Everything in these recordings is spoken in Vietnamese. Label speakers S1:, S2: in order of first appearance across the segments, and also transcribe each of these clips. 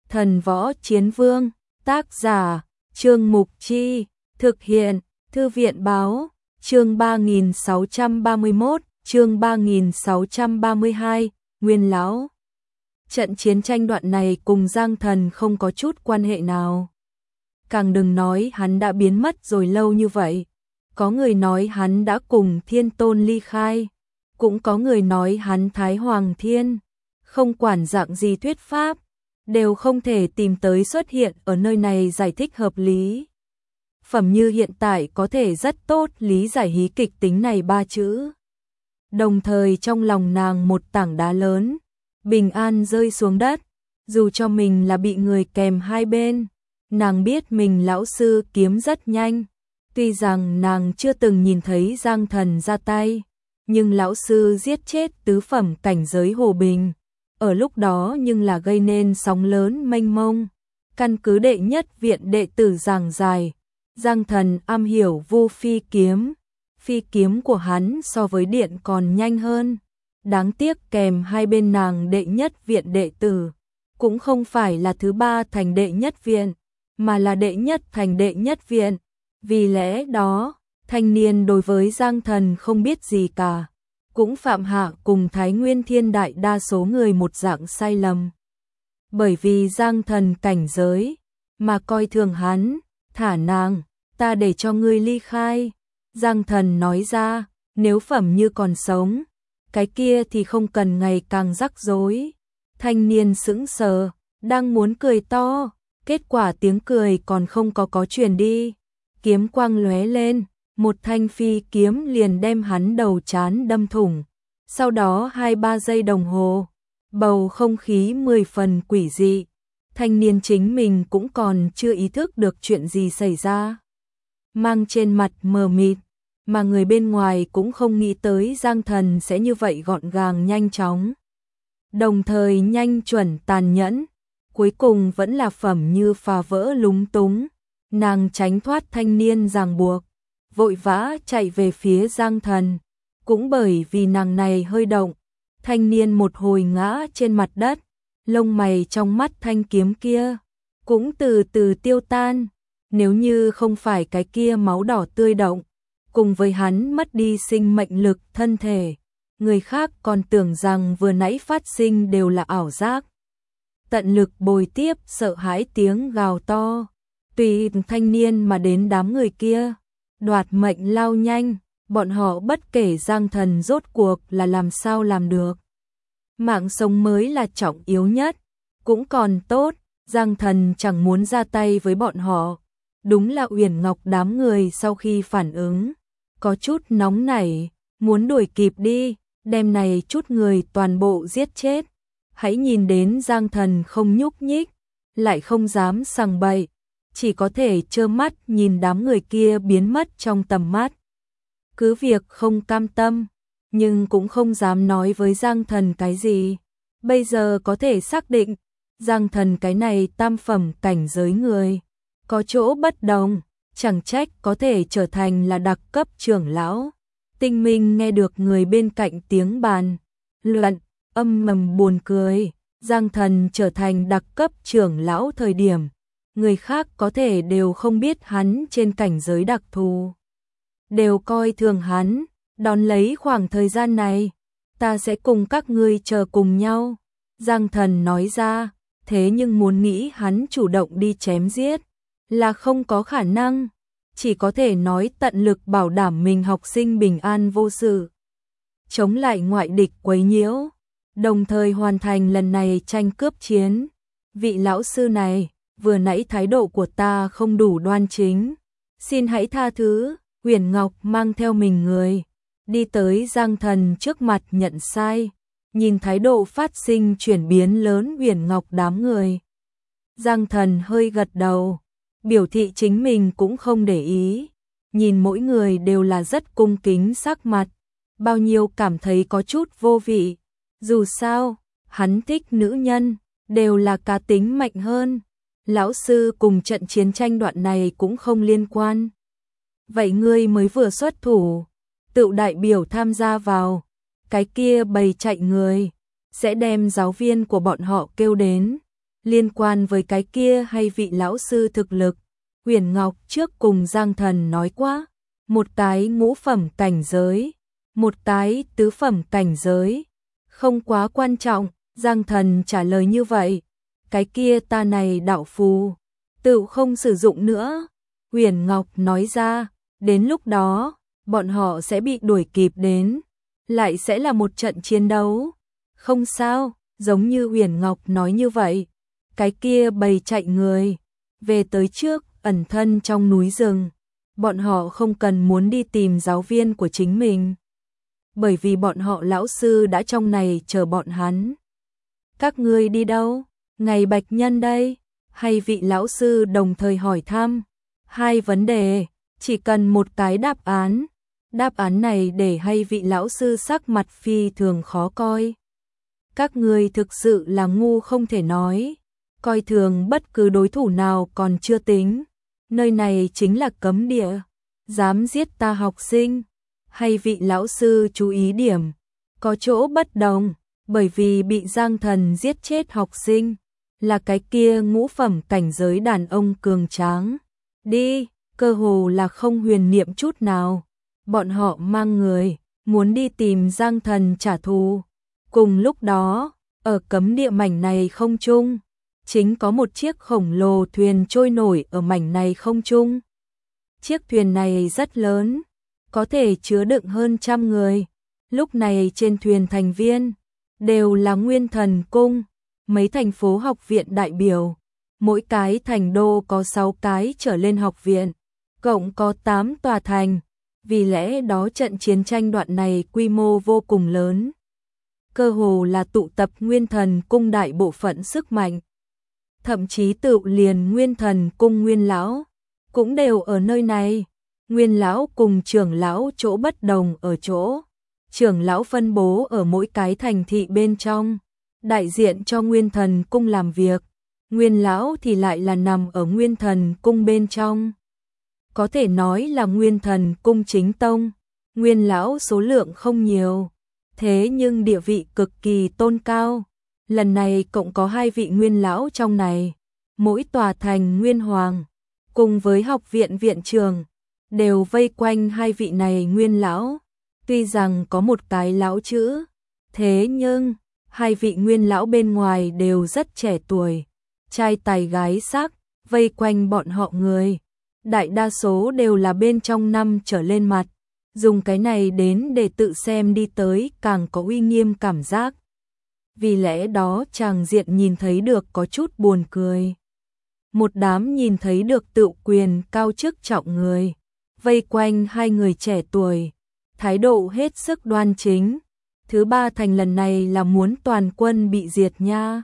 S1: Thần Võ Chiến Vương, tác giả, Trương Mục Chi, thực hiện, Thư viện Báo, chương 3631, chương 3632, Nguyên Lão. Trận chiến tranh đoạn này cùng Giang Thần không có chút quan hệ nào. Càng đừng nói hắn đã biến mất rồi lâu như vậy. Có người nói hắn đã cùng Thiên Tôn ly khai, cũng có người nói hắn Thái Hoàng Thiên. Không quản dạng gì thuyết pháp, đều không thể tìm tới xuất hiện ở nơi này giải thích hợp lý. Phẩm Như hiện tại có thể rất tốt lý giải hí kịch tính này ba chữ. Đồng thời trong lòng nàng một tảng đá lớn, bình an rơi xuống đất, dù cho mình là bị người kèm hai bên. Nàng biết mình lão sư kiếm rất nhanh, tuy rằng nàng chưa từng nhìn thấy Giang Thần ra tay, nhưng lão sư giết chết tứ phẩm cảnh giới Hồ Bình. Ở lúc đó nhưng là gây nên sóng lớn mênh mông. Căn cứ đệ nhất viện đệ tử giảng dài, Giang Thần am hiểu vô phi kiếm của hắn so với điện còn nhanh hơn. Đáng tiếc kèm hai bên nàng đệ nhất viện đệ tử, cũng không phải là thứ ba thành đệ nhất viện, mà là đệ nhất thành đệ nhất viện. Vì lẽ đó, thanh niên đối với Giang Thần không biết gì cả, cũng phạm hạ cùng Thái Nguyên Thiên đại đa số người một dạng sai lầm. Bởi vì Giang Thần cảnh giới, mà coi thường hắn, thả nàng, ta để cho ngươi ly khai. Giang Thần nói ra, nếu Phẩm Như còn sống, cái kia thì không cần ngày càng rắc rối. Thanh niên sững sờ, đang muốn cười to, kết quả tiếng cười còn không có truyền đi. Kiếm quang lóe lên, một thanh phi kiếm liền đem hắn đầu trán đâm thủng. Sau đó 2-3 giây đồng hồ, bầu không khí 10 phần quỷ dị. Thanh niên chính mình cũng còn chưa ý thức được chuyện gì xảy ra, mang trên mặt mờ mịt, mà người bên ngoài cũng không nghĩ tới Giang Thần sẽ như vậy gọn gàng nhanh chóng, đồng thời nhanh chuẩn tàn nhẫn. Cuối cùng vẫn là Phẩm Như phá vỡ lúng túng, nàng tránh thoát thanh niên ràng buộc, vội vã chạy về phía Giang Thần. Cũng bởi vì nàng này hơi động, thanh niên một hồi ngã trên mặt đất, lông mày trong mắt thanh kiếm kia cũng từ từ tiêu tan. Nếu như không phải cái kia máu đỏ tươi động, cùng với hắn mất đi sinh mệnh lực thân thể, người khác còn tưởng rằng vừa nãy phát sinh đều là ảo giác. Tận lực bồi tiếp sợ hãi tiếng gào to, tùy thanh niên mà đến đám người kia, đoạt mệnh lao nhanh. Bọn họ bất kể Giang Thần rốt cuộc là làm sao làm được. Mạng sống mới là trọng yếu nhất. Cũng còn tốt, Giang Thần chẳng muốn ra tay với bọn họ. Đúng là Uyển Ngọc đám người sau khi phản ứng, có chút nóng nảy, muốn đuổi kịp đi, đem này chút người toàn bộ giết chết. Hãy nhìn đến Giang Thần không nhúc nhích, lại không dám sằng bậy, chỉ có thể trơ mắt nhìn đám người kia biến mất trong tầm mắt. Cứ việc không cam tâm, nhưng cũng không dám nói với Giang Thần cái gì. Bây giờ có thể xác định, Giang Thần cái này tam phẩm cảnh giới người, có chỗ bất đồng, chẳng trách có thể trở thành là đặc cấp trưởng lão. Tinh Minh nghe được người bên cạnh tiếng bàn luận, âm mầm buồn cười. Giang Thần trở thành đặc cấp trưởng lão thời điểm, người khác có thể đều không biết hắn trên cảnh giới đặc thù, đều coi thường hắn. Đón lấy khoảng thời gian này, ta sẽ cùng các ngươi chờ cùng nhau. Giang Thần nói ra, thế nhưng muốn nghĩ hắn chủ động đi chém giết là không có khả năng, chỉ có thể nói tận lực bảo đảm mình học sinh bình an vô sự, chống lại ngoại địch quấy nhiễu, đồng thời hoàn thành lần này tranh cướp chiến. Vị lão sư này, vừa nãy thái độ của ta không đủ đoan chính, xin hãy tha thứ. Uyển Ngọc mang theo mình người, đi tới Giang Thần trước mặt nhận sai, nhìn thái độ phát sinh chuyển biến lớn Uyển Ngọc đám người. Giang Thần hơi gật đầu, biểu thị chính mình cũng không để ý, nhìn mỗi người đều là rất cung kính sắc mặt, bao nhiêu cảm thấy có chút vô vị. Dù sao, hắn thích nữ nhân, đều là cá tính mạnh hơn. Lão sư cùng trận chiến tranh đoạn này cũng không liên quan. Vậy ngươi mới vừa xuất thủ, tự đại biểu tham gia vào, cái kia bầy chạy người, sẽ đem giáo viên của bọn họ kêu đến. liên quan với cái kia hay vị lão sư thực lực, Huyền Ngọc trước cùng Giang Thần nói quá, một cái ngũ phẩm cảnh giới, một cái tứ phẩm cảnh giới, không quá quan trọng, Giang Thần trả lời như vậy, cái kia ta này đạo phù, tự không sử dụng nữa, Huyền Ngọc nói ra, đến lúc đó, bọn họ sẽ bị đuổi kịp đến, lại sẽ là một trận chiến đấu, không sao, giống như Huyền Ngọc nói như vậy, cái kia bầy chạy người, về tới trước, ẩn thân trong núi rừng, bọn họ không cần muốn đi tìm giáo viên của chính mình, bởi vì bọn họ lão sư đã trong này chờ bọn hắn. Các ngươi đi đâu? Ngày Bạch Nhân đây? Hay vị lão sư đồng thời hỏi thăm? Hai vấn đề, chỉ cần một cái đáp án. Đáp án này để hay vị lão sư sắc mặt phi thường khó coi. Các ngươi thực sự là ngu không thể nói. Coi thường bất cứ đối thủ nào còn chưa tính. Nơi này chính là cấm địa. Dám giết ta học sinh. Hay vị lão sư chú ý điểm. Có chỗ bất đồng. Bởi vì bị Giang Thần giết chết học sinh. Là cái kia ngũ phẩm cảnh giới đàn ông cường tráng. Đi, cơ hồ là không huyền niệm chút nào. Bọn họ mang người, muốn đi tìm Giang Thần trả thù. Cùng lúc đó, ở cấm địa mảnh này không trung, chính có một chiếc khổng lồ thuyền trôi nổi ở mảnh này không trung. Chiếc thuyền này rất lớn, có thể chứa đựng hơn 100 người. Lúc này trên thuyền thành viên, đều là Nguyên Thần Cung, mấy thành phố học viện đại biểu. Mỗi cái thành đô có 6 cái trở lên học viện, cộng có 8 tòa thành. Vì lẽ đó trận chiến tranh đoạn này quy mô vô cùng lớn. Cơ hồ là tụ tập Nguyên Thần Cung đại bộ phận sức mạnh. Thậm chí tự liền Nguyên Thần Cung Nguyên Lão cũng đều ở nơi này. Nguyên Lão cùng trưởng lão chỗ bất đồng ở chỗ. Trưởng lão phân bố ở mỗi cái thành thị bên trong, đại diện cho Nguyên Thần Cung làm việc. Nguyên Lão thì lại là nằm ở Nguyên Thần Cung bên trong. Có thể nói là Nguyên Thần Cung chính tông. Nguyên Lão số lượng không nhiều, thế nhưng địa vị cực kỳ tôn cao. Lần này cộng có 2 vị Nguyên Lão trong này. Mỗi tòa thành Nguyên Hoàng, cùng với học viện viện trường, đều vây quanh 2 vị này Nguyên Lão. Tuy rằng có một cái lão chữ, thế nhưng 2 vị Nguyên Lão bên ngoài đều rất trẻ tuổi, trai tài gái sắc, vây quanh bọn họ người. Đại đa số đều là bên trong năm trở lên mặt, dùng cái này đến để tự xem đi tới càng có uy nghiêm cảm giác. Vì lẽ đó chàng diện nhìn thấy được có chút buồn cười. Một đám nhìn thấy được tự quyền cao chức trọng người, vây quanh 2 người trẻ tuổi, thái độ hết sức đoan chính. Thứ ba thành lần này là muốn toàn quân bị diệt nha.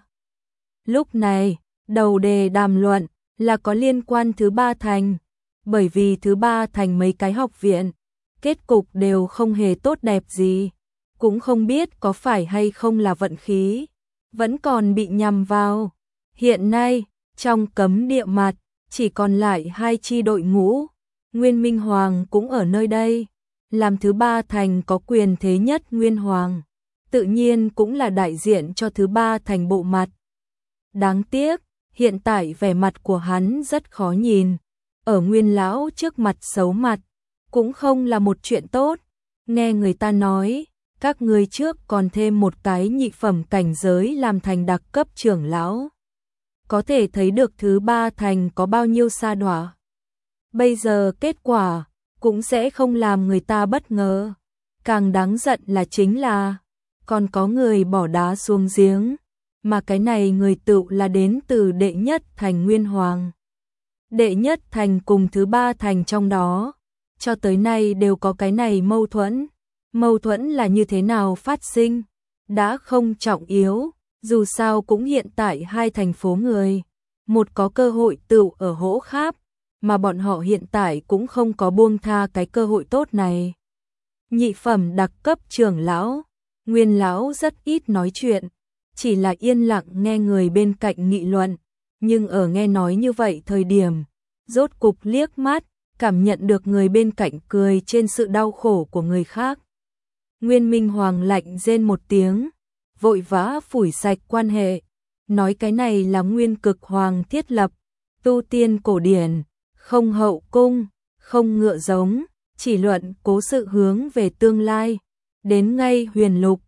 S1: Lúc này, đầu đề đàm luận là có liên quan thứ ba thành. Bởi vì thứ ba thành mấy cái học viện, kết cục đều không hề tốt đẹp gì. Cũng không biết có phải hay không là vận khí, vẫn còn bị nhằm vào. Hiện nay, trong cấm địa mặt, chỉ còn lại 2 chi đội ngũ. Nguyên Minh Hoàng cũng ở nơi đây. Làm thứ ba thành có quyền thế nhất Nguyên Hoàng, tự nhiên cũng là đại diện cho thứ ba thành bộ mặt. Đáng tiếc, hiện tại vẻ mặt của hắn rất khó nhìn. Ở Nguyên Lão trước mặt xấu mặt, cũng không là một chuyện tốt. Nghe người ta nói, các ngươi trước còn thêm một cái nhị phẩm cảnh giới làm thành đặc cấp trưởng lão. Có thể thấy được thứ ba thành có bao nhiêu sa đọa. Bây giờ kết quả cũng sẽ không làm người ta bất ngờ. Càng đáng giận là chính là còn có người bỏ đá xuống giếng, mà cái này người tự là đến từ đệ nhất thành Nguyên Hoàng. Đệ nhất thành cùng thứ ba thành trong đó, cho tới nay đều có cái này mâu thuẫn. Mâu thuẫn là như thế nào phát sinh, đã không trọng yếu, dù sao cũng hiện tại 2 thành phố người, một có cơ hội tự ở hỗ kháp, mà bọn họ hiện tại cũng không có buông tha cái cơ hội tốt này. Nhị phẩm đặc cấp trưởng lão, Nguyên Lão rất ít nói chuyện, chỉ là yên lặng nghe người bên cạnh nghị luận, nhưng ở nghe nói như vậy thời điểm, rốt cục liếc mắt, cảm nhận được người bên cạnh cười trên sự đau khổ của người khác. Nguyên Minh Hoàng lạnh rên một tiếng, vội vã phủi sạch quan hệ, nói cái này là nguyên cực hoàng thiết lập, tu tiên cổ điển, không hậu cung, không ngựa giống, chỉ luận cố sự hướng về tương lai. Đến ngay huyền lục,